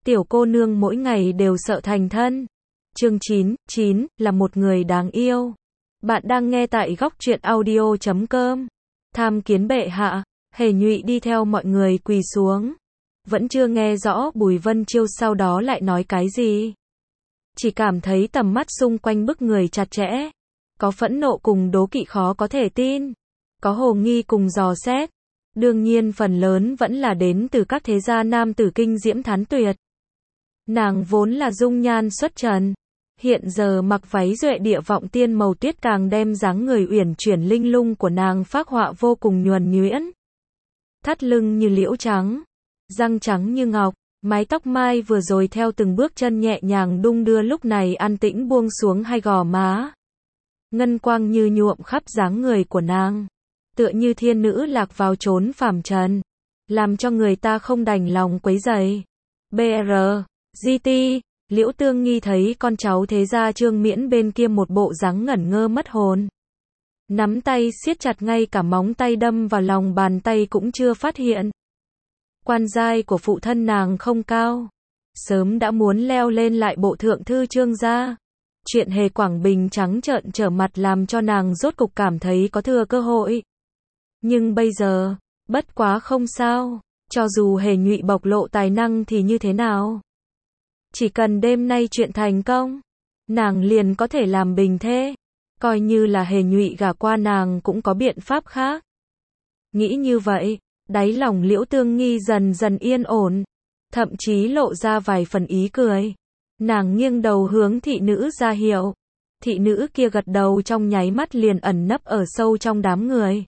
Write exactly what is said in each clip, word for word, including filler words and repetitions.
tiểu cô nương mỗi ngày đều sợ thành thân. Chương chín, chín, là một người đáng yêu. Bạn đang nghe tại góc truyện audio chấm com. Tham kiến bệ hạ, Hề Nhụy đi theo mọi người quỳ xuống. Vẫn chưa nghe rõ Bùi Vân Chiêu sau đó lại nói cái gì. Chỉ cảm thấy tầm mắt xung quanh bức người chặt chẽ. Có phẫn nộ cùng đố kỵ khó có thể tin. Có hồ nghi cùng dò xét. Đương nhiên phần lớn vẫn là đến từ các thế gia nam tử kinh diễm thán tuyệt. Nàng vốn là dung nhan xuất trần. Hiện giờ mặc váy duệ địa vọng tiên màu tuyết càng đem dáng người uyển chuyển linh lung của nàng phác họa vô cùng nhuần nhuyễn. Thắt lưng như liễu trắng, răng trắng như ngọc, mái tóc mai vừa rồi theo từng bước chân nhẹ nhàng đung đưa lúc này an tĩnh buông xuống hai gò má. Ngân quang như nhuộm khắp dáng người của nàng, tựa như thiên nữ lạc vào chốn phàm trần, làm cho người ta không đành lòng quấy rầy. bê rờ, giê tê, Liễu Tương Nghi thấy con cháu thế gia Trương Miễn bên kia một bộ dáng ngẩn ngơ mất hồn. Nắm tay siết chặt ngay cả móng tay đâm vào lòng bàn tay cũng chưa phát hiện. Quan giai của phụ thân nàng không cao. Sớm đã muốn leo lên lại bộ thượng thư Trương gia. Chuyện Hề Quảng Bình trắng trợn trở mặt làm cho nàng rốt cục cảm thấy có thừa cơ hội. Nhưng bây giờ, bất quá không sao. Cho dù Hề Nhụy bộc lộ tài năng thì như thế nào? Chỉ cần đêm nay chuyện thành công, nàng liền có thể làm bình thê. Coi như là Hề Nhụy gả qua nàng cũng có biện pháp khác. Nghĩ như vậy, đáy lòng Liễu Tương Nghi dần dần yên ổn, thậm chí lộ ra vài phần ý cười. Nàng nghiêng đầu hướng thị nữ ra hiệu. Thị nữ kia gật đầu trong nháy mắt liền ẩn nấp ở sâu trong đám người.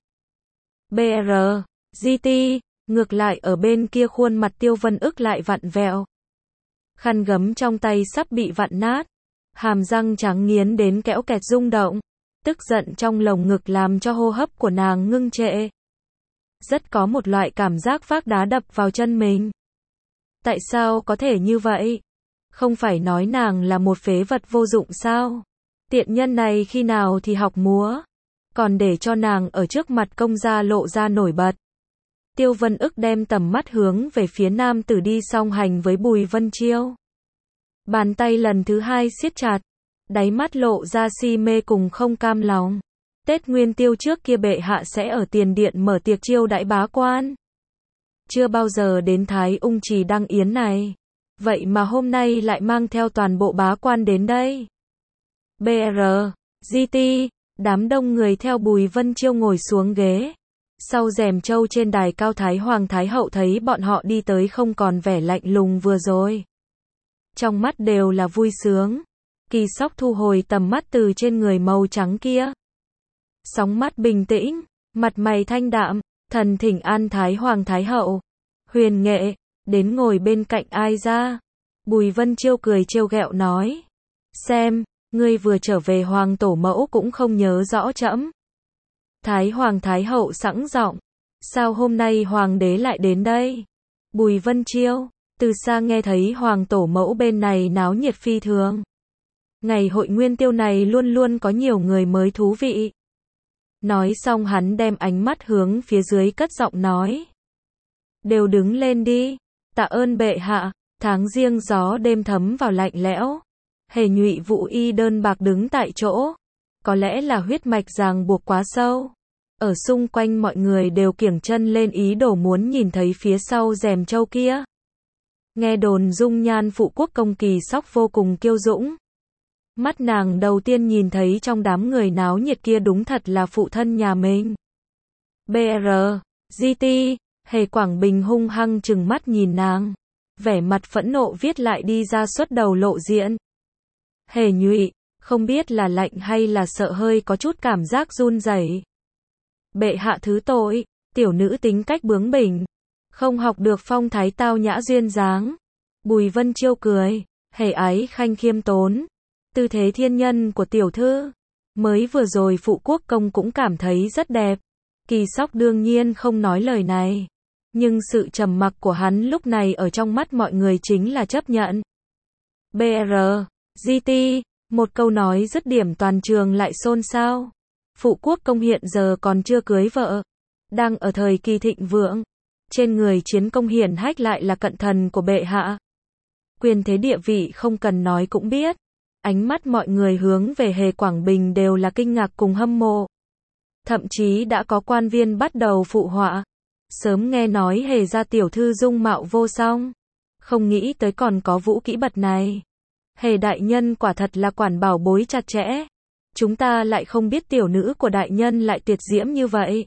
bê rờ, giê tê, ngược lại ở bên kia khuôn mặt Tiêu Vân Ức lại vặn vẹo. Khăn gấm trong tay sắp bị vặn nát. Hàm răng trắng nghiến đến kẽo kẹt rung động. Tức giận trong lồng ngực làm cho hô hấp của nàng ngưng trệ. Rất có một loại cảm giác vác đá đập vào chân mình. Tại sao có thể như vậy? Không phải nói nàng là một phế vật vô dụng sao? Tiện nhân này khi nào thì học múa, còn để cho nàng ở trước mặt công gia lộ ra nổi bật. Tiêu Vân Ức đem tầm mắt hướng về phía nam tử đi song hành với Bùi Vân Chiêu. Bàn tay lần thứ hai siết chặt, đáy mắt lộ ra si mê cùng không cam lòng. Tết Nguyên Tiêu trước kia bệ hạ sẽ ở tiền điện mở tiệc chiêu đãi bá quan. Chưa bao giờ đến Thái Ung Trì đăng yến này. Vậy mà hôm nay lại mang theo toàn bộ bá quan đến đây. bê rờ, giê tê, đám đông người theo Bùi Vân Chiêu ngồi xuống ghế. Sau rèm châu trên đài cao Thái Hoàng Thái Hậu thấy bọn họ đi tới không còn vẻ lạnh lùng vừa rồi. Trong mắt đều là vui sướng. Kỳ Sóc thu hồi tầm mắt từ trên người màu trắng kia. Sóng mắt bình tĩnh, mặt mày thanh đạm, thần thỉnh an Thái Hoàng Thái Hậu. Huyền Nghệ, đến ngồi bên cạnh ai ra. Bùi Vân Chiêu cười trêu ghẹo nói. Xem, ngươi vừa trở về Hoàng tổ mẫu cũng không nhớ rõ trẫm. Thái Hoàng Thái Hậu sẵn giọng. Sao hôm nay Hoàng đế lại đến đây? Bùi Vân Chiêu, từ xa nghe thấy Hoàng tổ mẫu bên này náo nhiệt phi thường. Ngày hội Nguyên Tiêu này luôn luôn có nhiều người mới thú vị. Nói xong hắn đem ánh mắt hướng phía dưới cất giọng nói. Đều đứng lên đi. Tạ ơn bệ hạ. Tháng giêng gió đêm thấm vào lạnh lẽo. Hề Nhụy Vũ y đơn bạc đứng tại chỗ. Có lẽ là huyết mạch ràng buộc quá sâu. Ở xung quanh mọi người đều kiểng chân lên ý đồ muốn nhìn thấy phía sau rèm châu kia. Nghe đồn dung nhan phụ quốc công Kỳ Sóc vô cùng kiêu dũng. Mắt nàng đầu tiên nhìn thấy trong đám người náo nhiệt kia đúng thật là phụ thân nhà mình. bê rờ, giê tê, Hề Quảng Bình hung hăng trừng mắt nhìn nàng. Vẻ mặt phẫn nộ viết lại đi ra xuất đầu lộ diện. Hề Nhụy, không biết là lạnh hay là sợ hơi có chút cảm giác run rẩy. Bệ hạ thứ tội, tiểu nữ tính cách bướng bỉnh. Không học được phong thái tao nhã duyên dáng. Bùi Vân Chiêu cười, Hề ái khanh khiêm tốn. Tư thế thiên nhân của tiểu thư. Mới vừa rồi phụ quốc công cũng cảm thấy rất đẹp. Kỳ Sóc đương nhiên không nói lời này. Nhưng sự trầm mặc của hắn lúc này ở trong mắt mọi người chính là chấp nhận. bê rờ, giê tê, một câu nói dứt điểm toàn trường lại xôn xao. Phụ quốc công hiện giờ còn chưa cưới vợ. Đang ở thời kỳ thịnh vượng. Trên người chiến công hiển hách lại là cận thần của bệ hạ. Quyền thế địa vị không cần nói cũng biết. Ánh mắt mọi người hướng về Hề Quảng Bình đều là kinh ngạc cùng hâm mộ. Thậm chí đã có quan viên bắt đầu phụ họa. Sớm nghe nói Hề gia tiểu thư dung mạo vô song. Không nghĩ tới còn có vũ kỹ bậc này. Hề đại nhân quả thật là quản bảo bối chặt chẽ. Chúng ta lại không biết tiểu nữ của đại nhân lại tuyệt diễm như vậy.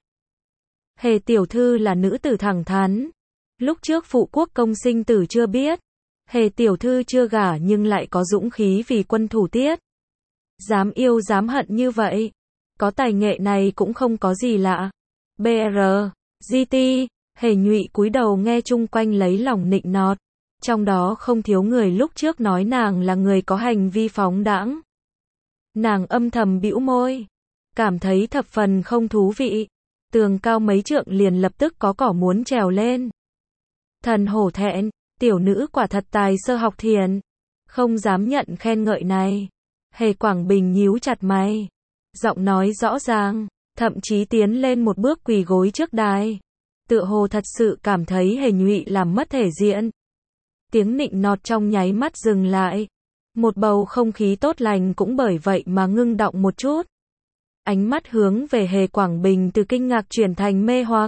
Hề tiểu thư là nữ tử thẳng thắn. Lúc trước phụ quốc công sinh tử chưa biết. Hề tiểu thư chưa gả nhưng lại có dũng khí vì quân thủ tiết. Dám yêu dám hận như vậy. Có tài nghệ này cũng không có gì lạ. bê rờ, giê tê, Hề Nhụy cúi đầu nghe chung quanh lấy lòng nịnh nọt. Trong đó không thiếu người lúc trước nói nàng là người có hành vi phóng đãng. Nàng âm thầm bĩu môi. Cảm thấy thập phần không thú vị. Tường cao mấy trượng liền lập tức có cỏ muốn trèo lên. Thần hổ thẹn, tiểu nữ quả thật tài sơ học thiền. Không dám nhận khen ngợi này. Hề Quảng Bình nhíu chặt mày. Giọng nói rõ ràng, thậm chí tiến lên một bước quỳ gối trước đài. Tựa hồ thật sự cảm thấy Hề Nhụy làm mất thể diện. Tiếng nịnh nọt trong nháy mắt dừng lại. Một bầu không khí tốt lành cũng bởi vậy mà ngưng đọng một chút. Ánh mắt hướng về Hề Quảng Bình từ kinh ngạc chuyển thành mê hoặc.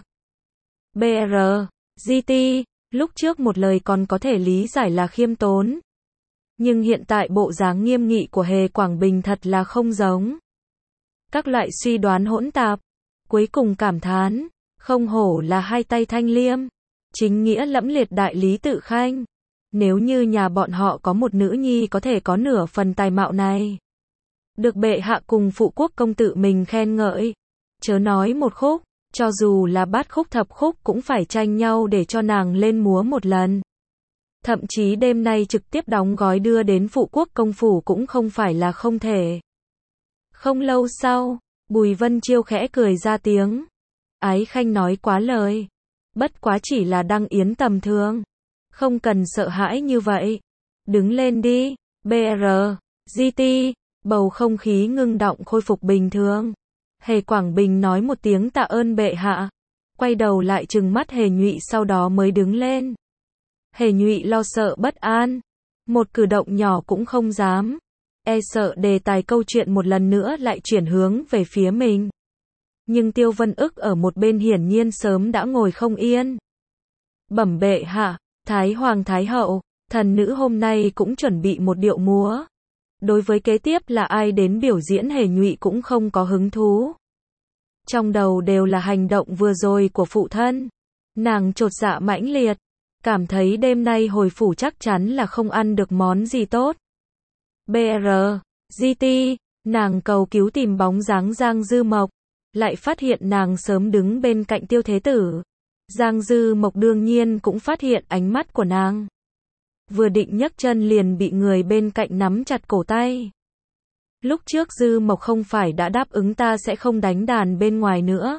bê rờ, giê tê, lúc trước một lời còn có thể lý giải là khiêm tốn. Nhưng hiện tại bộ dáng nghiêm nghị của Hề Quảng Bình thật là không giống. Các loại suy đoán hỗn tạp. Cuối cùng cảm thán. Không hổ là hai tay thanh liêm. Chính nghĩa lẫm liệt đại lý tự khanh. Nếu như nhà bọn họ có một nữ nhi có thể có nửa phần tài mạo này. Được bệ hạ cùng phụ quốc công tự mình khen ngợi. Chớ nói một khúc, cho dù là bát khúc thập khúc cũng phải tranh nhau để cho nàng lên múa một lần. Thậm chí đêm nay trực tiếp đóng gói đưa đến phụ quốc công phủ cũng không phải là không thể. Không lâu sau, Bùi Vân Chiêu khẽ cười ra tiếng. Ái khanh nói quá lời. Bất quá chỉ là đăng yến tầm thường. Không cần sợ hãi như vậy. Đứng lên đi. bê rờ, giê tê, bầu không khí ngưng đọng khôi phục bình thường. Hề Quảng Bình nói một tiếng tạ ơn bệ hạ. Quay đầu lại trừng mắt Hề Nhụy sau đó mới đứng lên. Hề Nhụy lo sợ bất an. Một cử động nhỏ cũng không dám. E sợ đề tài câu chuyện một lần nữa lại chuyển hướng về phía mình. Nhưng Tiêu Vân Ức ở một bên hiển nhiên sớm đã ngồi không yên. Bẩm bệ hạ, Thái Hoàng Thái Hậu, thần nữ hôm nay cũng chuẩn bị một điệu múa. Đối với kế tiếp là ai đến biểu diễn Hề Nhụy cũng không có hứng thú. Trong đầu đều là hành động vừa rồi của phụ thân. Nàng chột dạ mãnh liệt. Cảm thấy đêm nay hồi phủ chắc chắn là không ăn được món gì tốt. bê rờ, giê tê, nàng cầu cứu tìm bóng dáng Giang Dư Mộc. Lại phát hiện nàng sớm đứng bên cạnh Tiêu Thế Tử. Giang Dư Mộc đương nhiên cũng phát hiện ánh mắt của nàng. Vừa định nhấc chân liền bị người bên cạnh nắm chặt cổ tay. Lúc trước Dư Mộc không phải đã đáp ứng ta sẽ không đánh đàn bên ngoài nữa.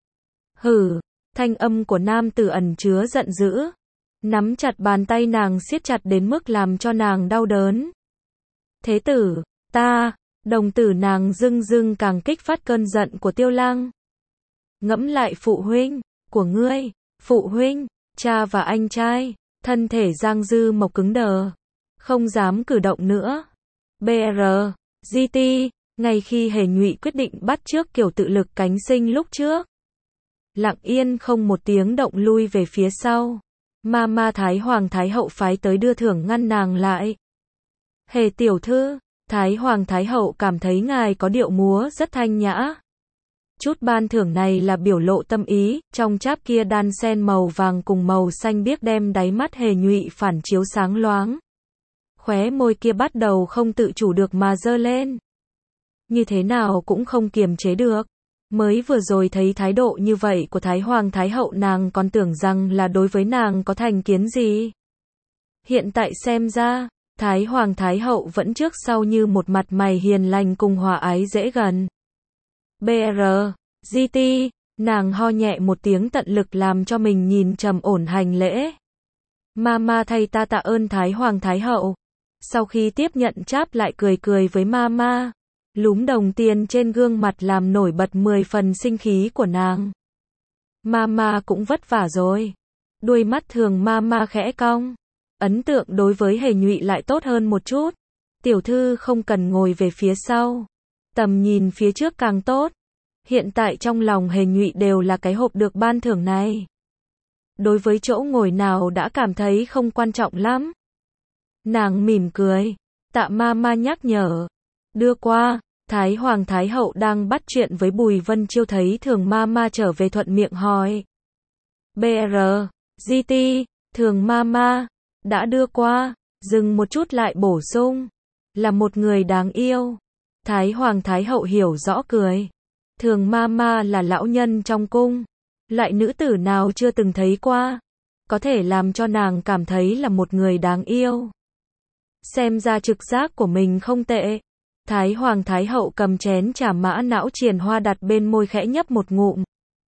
Hừ, thanh âm của nam tử ẩn chứa giận dữ. Nắm chặt bàn tay nàng siết chặt đến mức làm cho nàng đau đớn. Thế tử, ta, đồng tử nàng dưng dưng càng kích phát cơn giận của Tiêu Lăng. Ngẫm lại phụ huynh của ngươi, phụ huynh, cha và anh trai, thân thể Giang Dư Mộc cứng đờ, không dám cử động nữa. bê rờ, giê tê, ngay khi Hề Nhụy quyết định bắt chước kiểu tự lực cánh sinh lúc trước. Lặng yên không một tiếng động lui về phía sau. Ma ma Thái Hoàng Thái Hậu phái tới đưa thưởng ngăn nàng lại. Hề tiểu thư, Thái Hoàng Thái Hậu cảm thấy ngài có điệu múa rất thanh nhã. Chút ban thưởng này là biểu lộ tâm ý, trong cháp kia đan sen màu vàng cùng màu xanh biếc đem đáy mắt Hề Nhụy phản chiếu sáng loáng. Khóe môi kia bắt đầu không tự chủ được mà giơ lên. Như thế nào cũng không kiềm chế được. Mới vừa rồi thấy thái độ như vậy của Thái Hoàng Thái Hậu nàng còn tưởng rằng là đối với nàng có thành kiến gì. Hiện tại xem ra, Thái Hoàng Thái Hậu vẫn trước sau như một mặt mày hiền lành cùng hòa ái dễ gần. bê rờ, giê tê, nàng ho nhẹ một tiếng tận lực làm cho mình nhìn trầm ổn hành lễ. Mama thay ta tạ ơn Thái Hoàng Thái Hậu. Sau khi tiếp nhận cháp lại cười cười với Mama. Lúm đồng tiền trên gương mặt làm nổi bật mười phần sinh khí của nàng. Mama cũng vất vả rồi. Đuôi mắt thường Mama khẽ cong. ấn tượng đối với Hề Nhụy lại tốt hơn một chút. Tiểu thư không cần ngồi về phía sau, tầm nhìn phía trước càng tốt. Hiện tại trong lòng Hề Nhụy đều là cái hộp được ban thưởng này. Đối với chỗ ngồi nào đã cảm thấy không quan trọng lắm. Nàng mỉm cười, Tạ ma ma nhắc nhở, đưa qua. Thái Hoàng Thái Hậu đang bắt chuyện với Bùi Vân Chiêu thấy Thường ma ma trở về thuận miệng hỏi. bê rờ, giê tê, Thường ma ma, đã đưa qua, dừng một chút lại bổ sung, là một người đáng yêu. Thái Hoàng Thái Hậu hiểu rõ cười. Thường ma ma là lão nhân trong cung, loại nữ tử nào chưa từng thấy qua, có thể làm cho nàng cảm thấy là một người đáng yêu. Xem ra trực giác của mình không tệ. Thái Hoàng Thái Hậu cầm chén trà mã não triền hoa đặt bên môi khẽ nhấp một ngụm.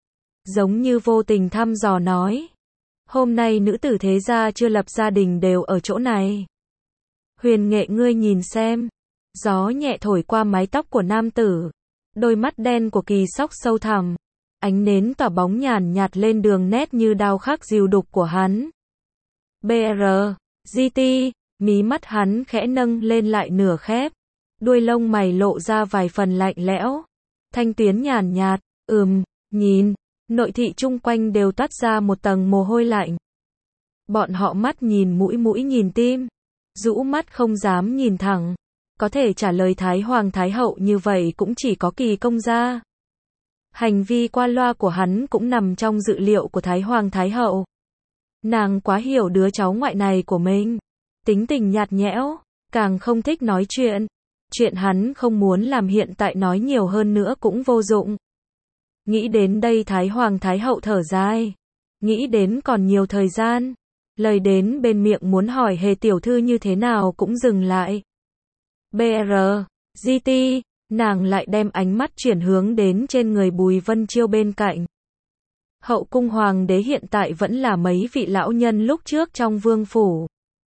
Giống như vô tình thăm dò nói. Hôm nay nữ tử thế gia chưa lập gia đình đều ở chỗ này. Huyền nghệ ngươi nhìn xem. Gió nhẹ thổi qua mái tóc của nam tử. Đôi mắt đen của Kỳ Sóc sâu thẳm. Ánh nến tỏa bóng nhàn nhạt lên đường nét như đao khắc dìu đục của hắn. bê rờ, giê tê, mí mắt hắn khẽ nâng lên lại nửa khép. Đuôi lông mày lộ ra vài phần lạnh lẽo. Thanh tuyến nhàn nhạt, ừm, nhìn, nội thị chung quanh đều toát ra một tầng mồ hôi lạnh. Bọn họ mắt nhìn mũi mũi nhìn tim, rũ mắt không dám nhìn thẳng. Có thể trả lời Thái Hoàng Thái Hậu như vậy cũng chỉ có Kỳ công gia. Hành vi qua loa của hắn cũng nằm trong dự liệu của Thái Hoàng Thái Hậu. Nàng quá hiểu đứa cháu ngoại này của mình. Tính tình nhạt nhẽo, càng không thích nói chuyện. Chuyện hắn không muốn làm hiện tại nói nhiều hơn nữa cũng vô dụng. Nghĩ đến đây Thái Hoàng Thái Hậu thở dài. Nghĩ đến còn nhiều thời gian. Lời đến bên miệng muốn hỏi Hề tiểu thư như thế nào cũng dừng lại. bê rờ, giê tê, nàng lại đem ánh mắt chuyển hướng đến trên người Bùi Vân Chiêu bên cạnh. Hậu cung hoàng đế hiện tại vẫn là mấy vị lão nhân lúc trước trong vương phủ.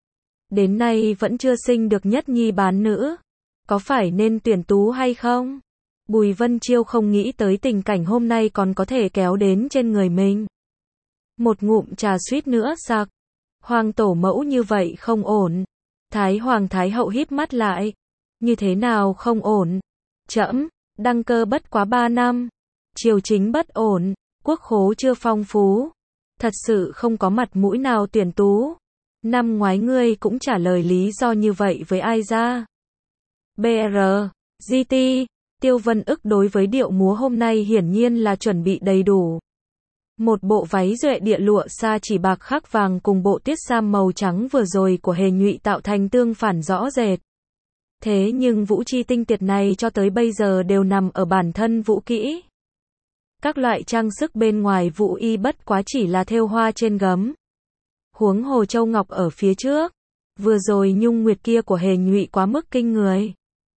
Đến nay vẫn chưa sinh được nhất nhi bán nữ. Có phải nên tuyển tú hay không? Bùi Vân Chiêu không nghĩ tới tình cảnh hôm nay còn có thể kéo đến trên người mình. Một ngụm trà suýt nữa sặc. Hoàng tổ mẫu như vậy không ổn. Thái Hoàng Thái Hậu híp mắt lại. Như thế nào không ổn? Trẫm, đăng cơ bất quá ba năm. Triều chính bất ổn. Quốc khố chưa phong phú. Thật sự không có mặt mũi nào tuyển tú. Năm ngoái ngươi cũng trả lời lý do như vậy với ai ra? bê rờ, giê tê, Tiêu Vân Ức đối với điệu múa hôm nay hiển nhiên là chuẩn bị đầy đủ. Một bộ váy duệ địa lụa sa chỉ bạc khắc vàng cùng bộ tuyết sam màu trắng vừa rồi của Hề Nhụy tạo thành tương phản rõ rệt. Thế nhưng vũ chi tinh tuyệt này cho tới bây giờ đều nằm ở bản thân vũ kỹ. Các loại trang sức bên ngoài vũ y bất quá chỉ là thêu hoa trên gấm. Huống hồ châu ngọc ở phía trước. Vừa rồi nhung nguyệt kia của Hề Nhụy quá mức kinh người.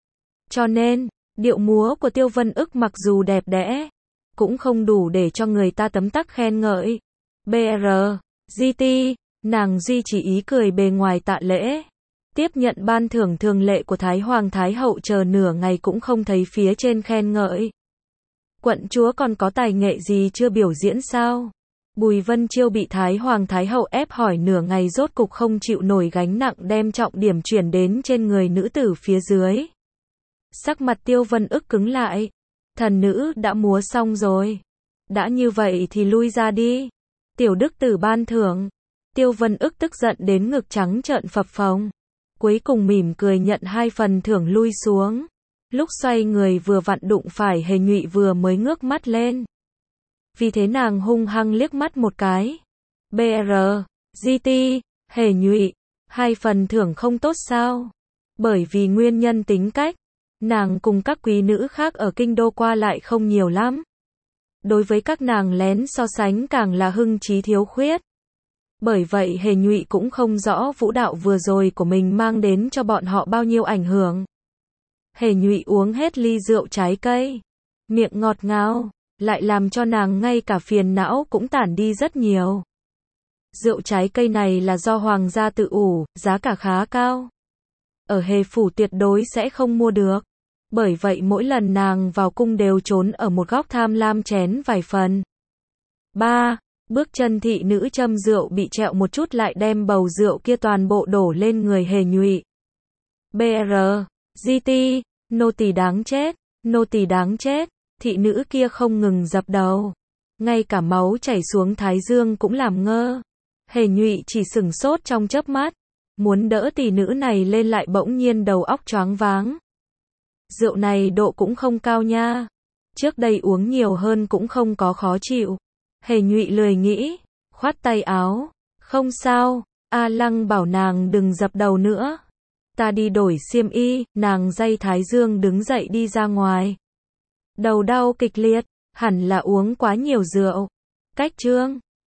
Cho nên, điệu múa của Tiêu Vân Ức mặc dù đẹp đẽ, cũng không đủ để cho người ta tấm tắc khen ngợi. bê rờ, giê tê, nàng duy trì ý cười bề ngoài tạ lễ. Tiếp nhận ban thưởng thường lệ của Thái Hoàng Thái Hậu chờ nửa ngày cũng không thấy phía trên khen ngợi. Quận chúa còn có tài nghệ gì chưa biểu diễn sao? Bùi Vân Chiêu bị Thái Hoàng Thái Hậu ép hỏi nửa ngày rốt cục không chịu nổi gánh nặng đem trọng điểm chuyển đến trên người nữ tử phía dưới. Sắc mặt Tiêu Vân Ức cứng lại. Thần nữ đã múa xong rồi. Đã như vậy thì lui ra đi. Tiểu đức tử ban thưởng. Tiêu Vân Ức tức giận đến ngực trắng trợn phập phồng. Cuối cùng mỉm cười nhận hai phần thưởng lui xuống. Lúc xoay người vừa vặn đụng phải Hề Nhụy vừa mới ngước mắt lên. Vì thế nàng hung hăng liếc mắt một cái. bê rờ, giê tê, Hề Nhụy, hai phần thưởng không tốt sao? Bởi vì nguyên nhân tính cách, nàng cùng các quý nữ khác ở kinh đô qua lại không nhiều lắm. Đối với các nàng lén so sánh càng là hưng trí thiếu khuyết. Bởi vậy Hề Nhụy cũng không rõ vũ đạo vừa rồi của mình mang đến cho bọn họ bao nhiêu ảnh hưởng. Hề Nhụy uống hết ly rượu trái cây. Miệng ngọt ngào, lại làm cho nàng ngay cả phiền não cũng tản đi rất nhiều. Rượu trái cây này là do hoàng gia tự ủ, giá cả khá cao. Ở Hề phủ tuyệt đối sẽ không mua được. Bởi vậy mỗi lần nàng vào cung đều trốn ở một góc tham lam chén vài phần. ba. Bước chân thị nữ châm rượu bị trẹo một chút lại đem bầu rượu kia toàn bộ đổ lên người Hề Nhụy. bê rờ, giê tê, nô tỳ đáng chết, nô tỳ đáng chết, thị nữ kia không ngừng dập đầu. Ngay cả máu chảy xuống thái dương cũng làm ngơ. Hề Nhụy chỉ sửng sốt trong chớp mắt, muốn đỡ tỷ nữ này lên lại bỗng nhiên đầu óc choáng váng. Rượu này độ cũng không cao nha. Trước đây uống nhiều hơn cũng không có khó chịu. Hề Nhụy lười nghĩ, khoát tay áo. Không sao, A Lăng bảo nàng đừng dập đầu nữa. Ta đi đổi xiêm y, nàng day thái dương đứng dậy đi ra ngoài. Đầu đau kịch liệt, hẳn là uống quá nhiều rượu. Cách chương